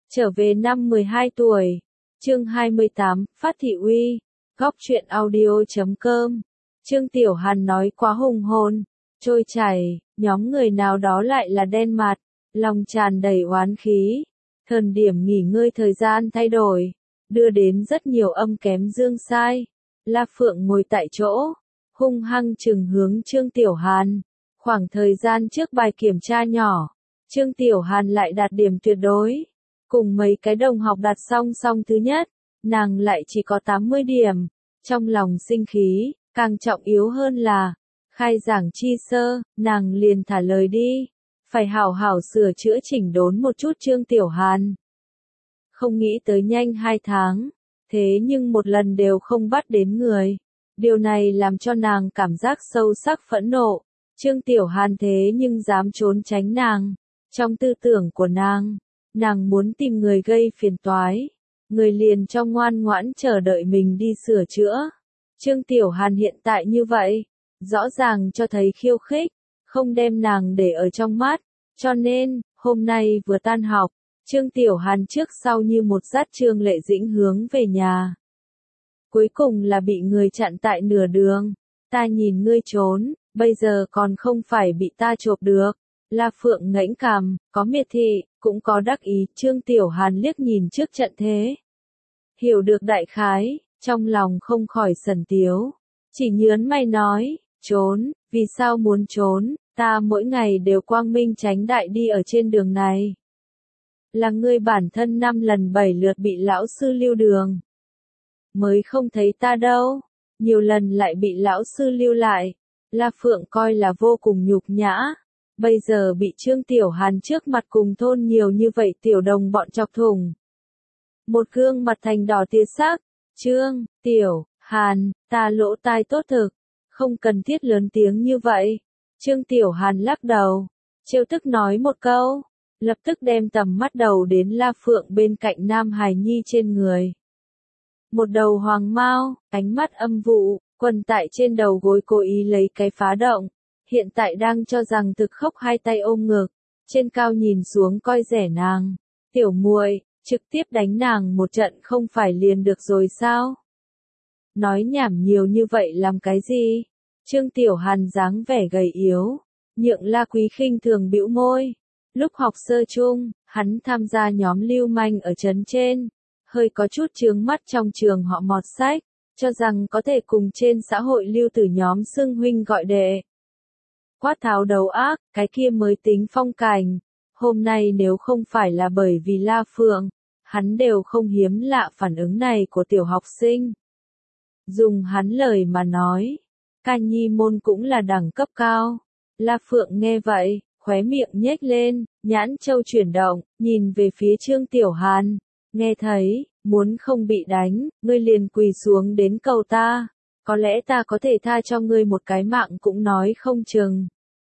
Trở về năm 12 tuổi. Chương 28, Phát Thị Uy. Góc truyện audio.com. Trương Tiểu Hàn nói quá hùng hồn, trôi chảy, nhóm người nào đó lại là đen mặt, lòng tràn đầy oán khí. Thời điểm nghỉ ngơi thời gian thay đổi, đưa đến rất nhiều âm kém dương sai. La Phượng ngồi tại chỗ, hung hăng trừng hướng Trương Tiểu Hàn. Khoảng thời gian trước bài kiểm tra nhỏ, Trương Tiểu Hàn lại đạt điểm tuyệt đối. Cùng mấy cái đồng học đạt song song thứ nhất, nàng lại chỉ có 80 điểm. Trong lòng sinh khí, càng trọng yếu hơn là, khai giảng chi sơ, nàng liền thả lời đi. Phải hảo hảo sửa chữa chỉnh đốn một chút Trương Tiểu Hàn. Không nghĩ tới nhanh 2 tháng, thế nhưng một lần đều không bắt đến người. Điều này làm cho nàng cảm giác sâu sắc phẫn nộ. Trương Tiểu Hàn thế nhưng dám trốn tránh nàng. Trong tư tưởng của nàng muốn tìm người gây phiền toái. Người liền cho ngoan ngoãn chờ đợi mình đi sửa chữa. Trương Tiểu Hàn hiện tại như vậy, rõ ràng cho thấy khiêu khích, không đem nàng để ở trong mắt. Cho nên, hôm nay vừa tan học, Trương Tiểu Hàn trước sau như một dắt Trương Lệ Dĩnh hướng về nhà. Cuối cùng là bị người chặn tại nửa đường. Ta nhìn ngươi trốn, bây giờ còn không phải bị ta chộp được. La Phượng ngẩng cằm, có miệt thị, cũng có đắc ý. Trương Tiểu Hàn liếc nhìn trước trận thế. Hiểu được đại khái, trong lòng không khỏi sần tiếu. Chỉ nhớn mày nói, trốn, vì sao muốn trốn, ta mỗi ngày đều quang minh chánh đại đi ở trên đường này. Là ngươi bản thân 5 lần 7 lượt bị lão sư lưu đường. Mới không thấy ta đâu, nhiều lần lại bị lão sư lưu lại. La Phượng coi là vô cùng nhục nhã. Bây giờ bị Trương Tiểu Hàn trước mặt cùng thôn nhiều như vậy tiểu đồng bọn chọc thủng. Một gương mặt thành đỏ tia sắc. Trương, Tiểu, Hàn, ta lỗ tai tốt thực. Không cần thiết lớn tiếng như vậy. Trương Tiểu Hàn lắc đầu. Trêu tức nói một câu. Lập tức đem tầm mắt đầu đến La Phượng bên cạnh Nam Hải Nhi trên người. Một đầu hoàng mao, ánh mắt âm vụ, quần tại trên đầu gối cố ý lấy cái phá động. Hiện tại đang cho rằng thực khóc hai tay ôm ngực, trên cao nhìn xuống coi rẻ nàng. Tiểu muội, trực tiếp đánh nàng một trận không phải liền được rồi sao? Nói nhảm nhiều như vậy làm cái gì? Trương Tiểu Hàn dáng vẻ gầy yếu, Nhượng La Quý khinh thường bĩu môi. Lúc học sơ chung, hắn tham gia nhóm lưu manh ở trấn trên, hơi có chút chướng mắt trong trường họ mọt sách, cho rằng có thể cùng trên xã hội lưu tử nhóm xưng huynh gọi đệ. Quát tháo đầu ác, cái kia mới tính phong cảnh. Hôm nay nếu không phải là bởi vì La Phượng, hắn đều không hiếm lạ phản ứng này của tiểu học sinh. Dùng hắn lời mà nói, ca nhi môn cũng là đẳng cấp cao. La Phượng nghe vậy, khóe miệng nhếch lên, nhãn châu chuyển động, nhìn về phía Trương Tiểu Hàn. Nghe thấy, muốn không bị đánh, ngươi liền quỳ xuống đến cầu ta. Có lẽ ta có thể tha cho ngươi một cái mạng cũng nói không chừng.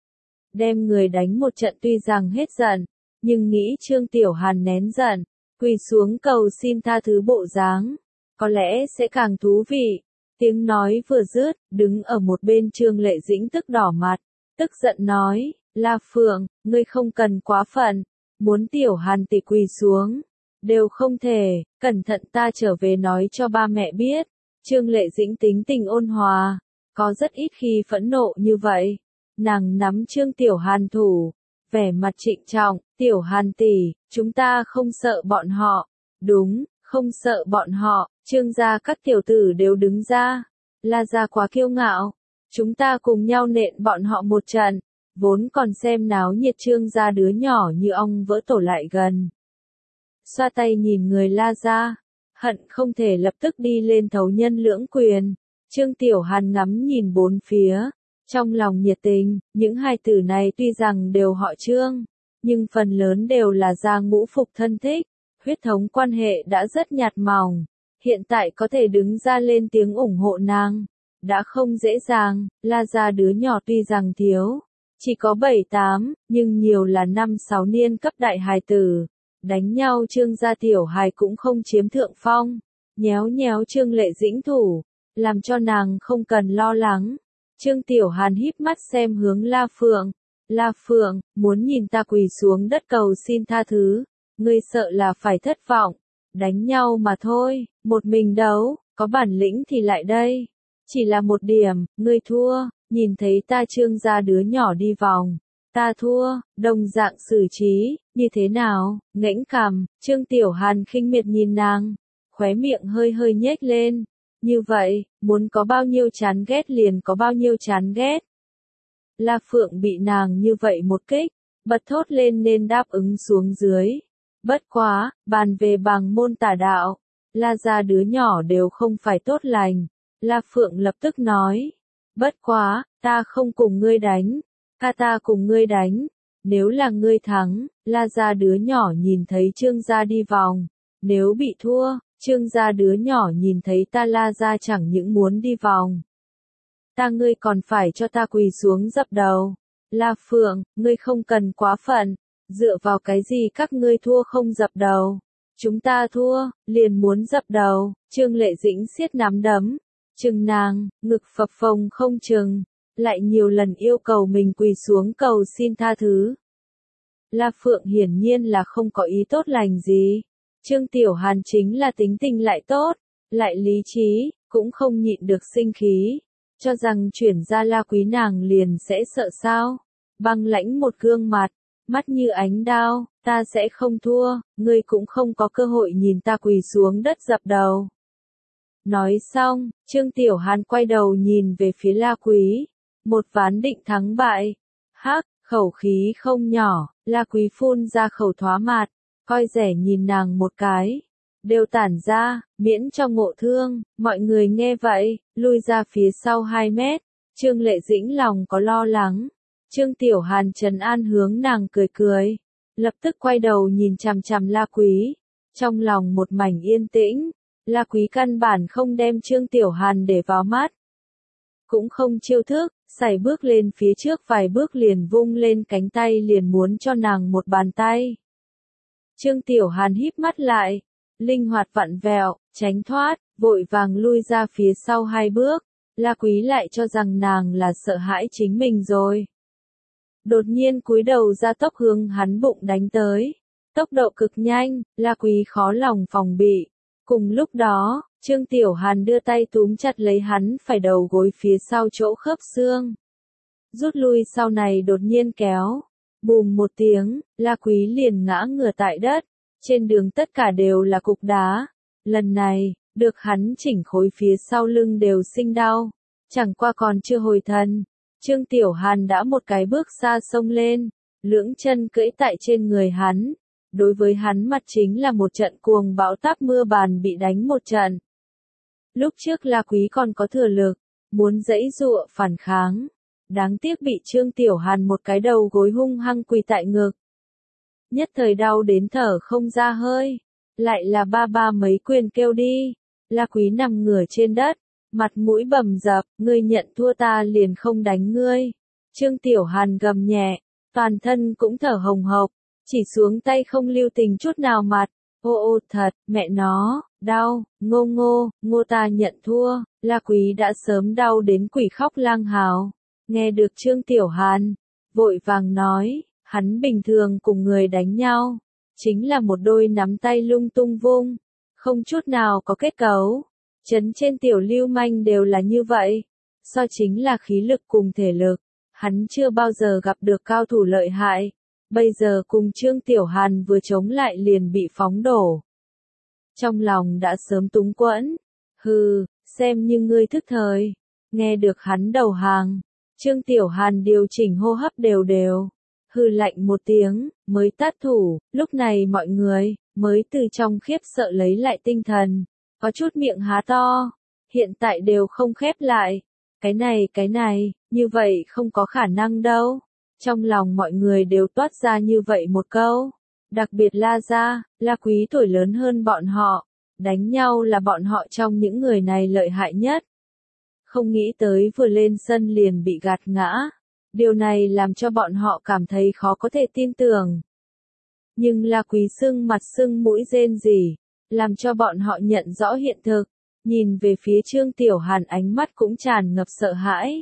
Đem người đánh một trận tuy rằng hết giận, nhưng nghĩ Trương Tiểu Hàn nén giận, quỳ xuống cầu xin tha thứ bộ dáng, có lẽ sẽ càng thú vị. Tiếng nói vừa dứt, đứng ở một bên Trương Lệ Dĩnh tức đỏ mặt, tức giận nói, La Phượng, ngươi không cần quá phận, muốn Tiểu Hàn tỷ quỳ xuống, đều không thể, cẩn thận ta trở về nói cho ba mẹ biết. Trương Lệ Dĩnh tính tình ôn hòa, có rất ít khi phẫn nộ như vậy. Nàng nắm Trương Tiểu Hàn thủ, vẻ mặt trịnh trọng, Tiểu Hàn tỷ, chúng ta không sợ bọn họ. Đúng, không sợ bọn họ. Trương gia các tiểu tử đều đứng ra. La gia quá kiêu ngạo, chúng ta cùng nhau nện bọn họ một trận. Vốn còn xem náo nhiệt Trương gia đứa nhỏ như ong vỡ tổ lại gần. Xoa tay nhìn người La gia, hận không thể lập tức đi lên thấu nhân lưỡng quyền. Trương Tiểu Hàn ngắm nhìn bốn phía, trong lòng nhiệt tình. Những hai tử này tuy rằng đều họ Trương, nhưng phần lớn đều là gia ngũ phục thân thích, huyết thống quan hệ đã rất nhạt mỏng. Hiện tại có thể đứng ra lên tiếng ủng hộ nàng, đã không dễ dàng. La gia đứa nhỏ tuy rằng thiếu, chỉ có 7-8, nhưng nhiều là 5-6 niên cấp đại hài tử. Đánh nhau Trương gia tiểu hài cũng không chiếm thượng phong. Nhéo nhéo Trương Lệ Dĩnh thủ, làm cho nàng không cần lo lắng. Trương Tiểu Hàn híp mắt xem hướng La Phượng. La Phượng, muốn nhìn ta quỳ xuống đất cầu xin tha thứ. ngươi sợ là phải thất vọng. Đánh nhau mà thôi, một mình đấu, có bản lĩnh thì lại đây. Chỉ là một điểm, ngươi thua, nhìn thấy ta Trương gia đứa nhỏ đi vòng. Ta thua, đồng dạng xử trí, như thế nào, ngễnh cằm, Trương Tiểu Hàn khinh miệt nhìn nàng, khóe miệng hơi hơi nhếch lên. Như vậy, muốn có bao nhiêu chán ghét liền có bao nhiêu chán ghét. La Phượng bị nàng như vậy một kích, bật thốt lên nên đáp ứng xuống dưới. Bất quá, bàn về bằng môn tà đạo, La gia đứa nhỏ đều không phải tốt lành. La Phượng lập tức nói, bất quá, ta không cùng ngươi đánh, ca ta cùng ngươi đánh. Nếu là ngươi thắng, La gia đứa nhỏ nhìn thấy Trương gia đi vòng. Nếu bị thua, Trương gia đứa nhỏ nhìn thấy ta La gia chẳng những muốn đi vòng. Ta ngươi còn phải cho ta quỳ xuống dập đầu. La Phượng, ngươi không cần quá phận, dựa vào cái gì các ngươi thua không dập đầu. Chúng ta thua, liền muốn dập đầu. Trương Lệ Dĩnh siết nắm đấm, chừng nàng, ngực phập phồng không chừng, lại nhiều lần yêu cầu mình quỳ xuống cầu xin tha thứ. La Phượng hiển nhiên là không có ý tốt lành gì. Trương Tiểu Hàn chính là tính tình lại tốt, lại lý trí, cũng không nhịn được sinh khí, cho rằng chuyển ra La Quý nàng liền sẽ sợ sao. Băng lãnh một gương mặt, mắt như ánh đao, ta sẽ không thua, ngươi cũng không có cơ hội nhìn ta quỳ xuống đất dập đầu. Nói xong, Trương Tiểu Hàn quay đầu nhìn về phía La Quý, một ván định thắng bại. Hắc, khẩu khí không nhỏ, La Quý phun ra khẩu thoá mạt, coi rẻ nhìn nàng một cái. Đều tản ra, miễn cho ngộ thương, mọi người nghe vậy, lui ra phía sau 2 mét. Trương Lệ Dĩnh lòng có lo lắng. Trương Tiểu Hàn trấn an hướng nàng cười cười, lập tức quay đầu nhìn chằm chằm La Quý, trong lòng một mảnh yên tĩnh. La Quý căn bản không đem Trương Tiểu Hàn để vào mắt, cũng không chiêu thức, sải bước lên phía trước vài bước liền vung lên cánh tay liền muốn cho nàng một bàn tay. Trương Tiểu Hàn híp mắt lại, linh hoạt vặn vẹo, tránh thoát, vội vàng lui ra phía sau 2 bước. La Quý lại cho rằng nàng là sợ hãi chính mình rồi. Đột nhiên cúi đầu ra tốc hướng hắn bụng đánh tới. Tốc độ cực nhanh, La Quý khó lòng phòng bị. Cùng lúc đó, Trương Tiểu Hàn đưa tay túm chặt lấy hắn phải đầu gối phía sau chỗ khớp xương. Rút lui sau này đột nhiên kéo. Bùm một tiếng, La Quý liền ngã ngửa tại đất. Trên đường tất cả đều là cục đá. Lần này, được hắn chỉnh khối phía sau lưng đều sinh đau. Chẳng qua còn chưa hồi thần. Trương Tiểu Hàn đã một cái bước xa xông lên. Lưỡng chân cưỡi tại trên người hắn. Đối với hắn mặt chính là một trận cuồng bão táp mưa bàn bị đánh một trận. Lúc trước La Quý còn có thừa lực, muốn giãy giụa phản kháng. Đáng tiếc bị Trương Tiểu Hàn một cái đầu gối hung hăng quỳ tại ngực. Nhất thời đau đến thở không ra hơi. Lại là ba mấy quyền kêu đi. La Quý nằm ngửa trên đất, mặt mũi bầm dập, ngươi nhận thua ta liền không đánh ngươi. Trương Tiểu Hàn gầm nhẹ, toàn thân cũng thở hồng hộc, chỉ xuống tay không lưu tình chút nào mặt. Ô thật, mẹ nó, đau, ngô ta nhận thua. La Quý đã sớm đau đến quỷ khóc lang hào. Nghe được Trương Tiểu Hàn, vội vàng nói, hắn bình thường cùng người đánh nhau, chính là một đôi nắm tay lung tung vung, không chút nào có kết cấu. Trấn trên tiểu lưu manh đều là như vậy, so chính là khí lực cùng thể lực, hắn chưa bao giờ gặp được cao thủ lợi hại. Bây giờ cùng Trương Tiểu Hàn vừa chống lại liền bị phóng đổ. Trong lòng đã sớm túng quẫn, hừ, xem như ngươi thức thời. Nghe được hắn đầu hàng, Trương Tiểu Hàn điều chỉnh hô hấp đều đều, hừ lạnh một tiếng, mới tát thủ. Lúc này mọi người mới từ trong khiếp sợ lấy lại tinh thần, có chút miệng há to, hiện tại đều không khép lại. Cái này, như vậy không có khả năng đâu. Trong lòng mọi người đều toát ra như vậy một câu. Đặc biệt La gia, La Quý tuổi lớn hơn bọn họ. Đánh nhau là bọn họ trong những người này lợi hại nhất. Không nghĩ tới vừa lên sân liền bị gạt ngã. Điều này làm cho bọn họ cảm thấy khó có thể tin tưởng. Nhưng La Quý sưng mặt sưng mũi rên rỉ, làm cho bọn họ nhận rõ hiện thực. Nhìn về phía Trương Tiểu Hàn ánh mắt cũng tràn ngập sợ hãi.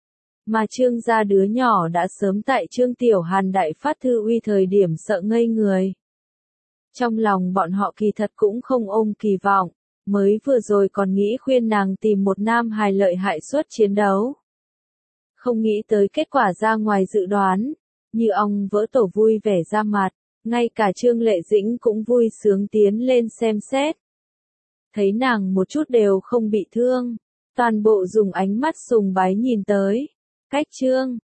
Mà Trương gia đứa nhỏ đã sớm tại Trương Tiểu Hàn đại phát thư uy thời điểm sợ ngây người. Trong lòng bọn họ kỳ thật cũng không ôm kỳ vọng, mới vừa rồi còn nghĩ khuyên nàng tìm một nam hài lợi hại suốt chiến đấu. Không nghĩ tới kết quả ra ngoài dự đoán, như ong vỡ tổ vui vẻ ra mặt, ngay cả Trương Lệ Dĩnh cũng vui sướng tiến lên xem xét. Thấy nàng một chút đều không bị thương, toàn bộ dùng ánh mắt sùng bái nhìn tới. Cách Trương